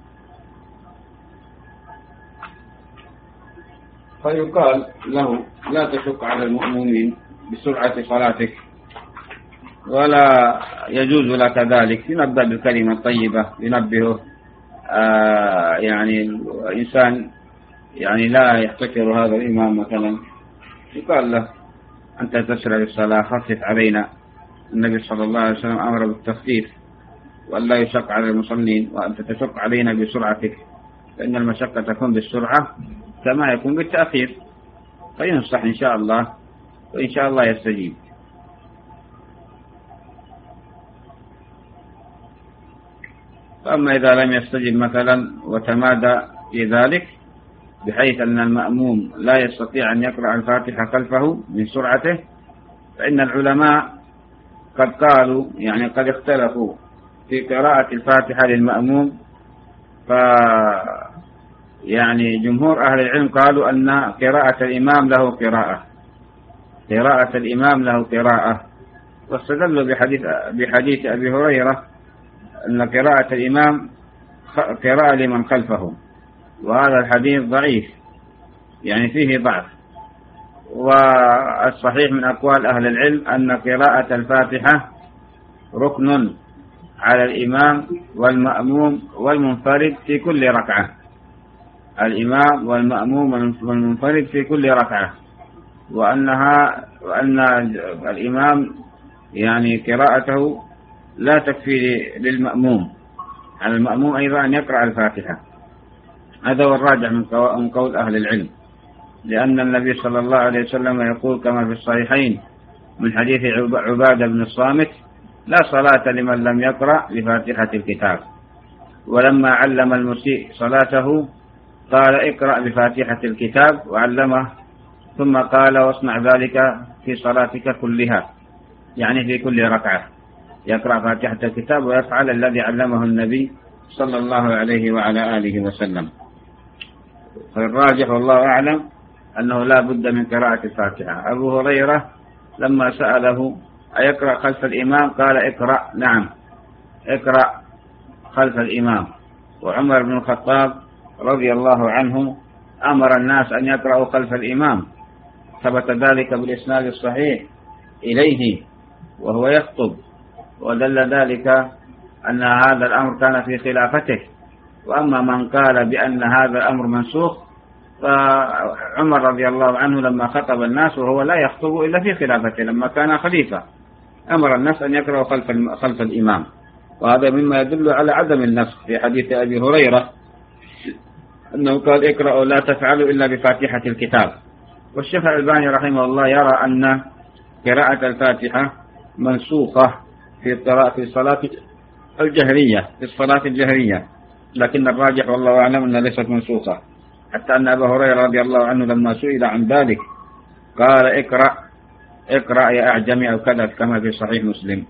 فيقال له: لا تشق على المؤمنين بسرعة صلاتك، ولا يجوز لك ذلك. ينبه بالكلمة الطيبة، ينبهه آه يعني الإنسان يعني لا يحتكر هذا الإمام مثلا، يقال له: أنت تسرع الصلاة، خفف علينا. النبي صلى الله عليه وسلم أمر بالتخفيف وأن لا يشق على المصلين، وأنت تشق علينا بسرعتك، فإن المشقة تكون بالسرعة كما يكون بالتأخير. فينصح إن شاء الله، وإن شاء الله يستجيب. فأما إذا لم يستجب مثلا وتمادى في ذلك بحيث أن المأموم لا يستطيع أن يقرأ الفاتحة خلفه من سرعته، فإن العلماء قد قالوا يعني قد اختلفوا في قراءة الفاتحة للمأموم. ف يعني جمهور أهل العلم قالوا أن قراءة الإمام له قراءة قراءة الإمام له قراءة واستدلوا بحديث بحديث أبي هريرة أن قراءة الإمام قراءة لمن خلفه، وهذا الحديث ضعيف يعني فيه ضعف. والصحيح من أقوال أهل العلم أن قراءة الفاتحة ركن على الإمام والمأموم والمنفرد في كل ركعة، الإمام والمأموم والمنفرد في كل ركعة، وأنها وأن الإمام يعني قراءته لا تكفي للمأموم، على المأموم أيضا أن يقرأ الفاتحة. هذا هو الراجح من قول أهل العلم، لأن النبي صلى الله عليه وسلم يقول كما في الصحيحين من حديث عبادة بن الصامت: لا صلاة لمن لم يقرأ بفاتحة الكتاب. ولما علم المسيء صلاته قال: اقرأ بفاتحة الكتاب، وعلمه، ثم قال: واصنع ذلك في صلاتك كلها، يعني في كل ركعة يقرأ فاتحة الكتاب ويفعل الذي علمه النبي صلى الله عليه وعلى آله وسلم. فالراجح والله أعلم أنه لا بد من قراءة الفاتحة. أبو هريرة لما سأله أيقرأ خلف الإمام قال: اقرأ، نعم اقرأ خلف الإمام. وعمر بن الخطاب رضي الله عنه أمر الناس أن يقرأوا خلف الإمام، ثبت ذلك بالإسناد الصحيح إليه وهو يخطب، ودل ذلك أن هذا الأمر كان في خلافته. وأما من قال بأن هذا الأمر منسوخ فعمر رضي الله عنه لما خطب الناس وهو لا يخطب إلا في خلافته، لما كان خليفة أمر الناس أن يقرأوا خلف خلف الإمام، وهذا مما يدل على عدم النسخ. في حديث أبي هريرة أنه قال: اقرأوا لا تفعلوا إلا بفاتحة الكتاب. والشيخ الألباني رحمه الله يرى أن قراءة الفاتحة منسوخة في القراءة في الصلاة الجهرية في الصلاة الجهرية لكن الراجح والله أعلم أنها ليست منسوخة، حتى أن أبا هريرة رضي الله عنه لما سئل عن ذلك قال: اقرأ اقرأ يا أعجمي أو كذا، كما في صحيح مسلم،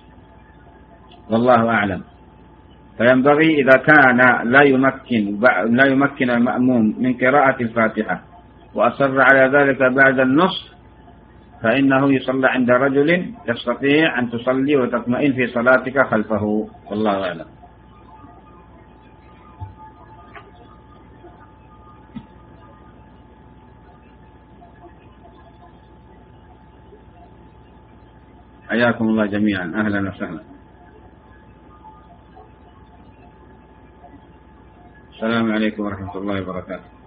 والله أعلم. فينبغي إذا كان لا يمكن لا يمكن المأموم من قراءة الفاتحة وأصر على ذلك بعد النصف، فإنه يصلى عند رجل تستطيع أن تصلي وتطمئن في صلاتك خلفه، والله أعلم. حياكم الله جميعا، أهلا وسهلا. السلام عليكم ورحمة الله وبركاته.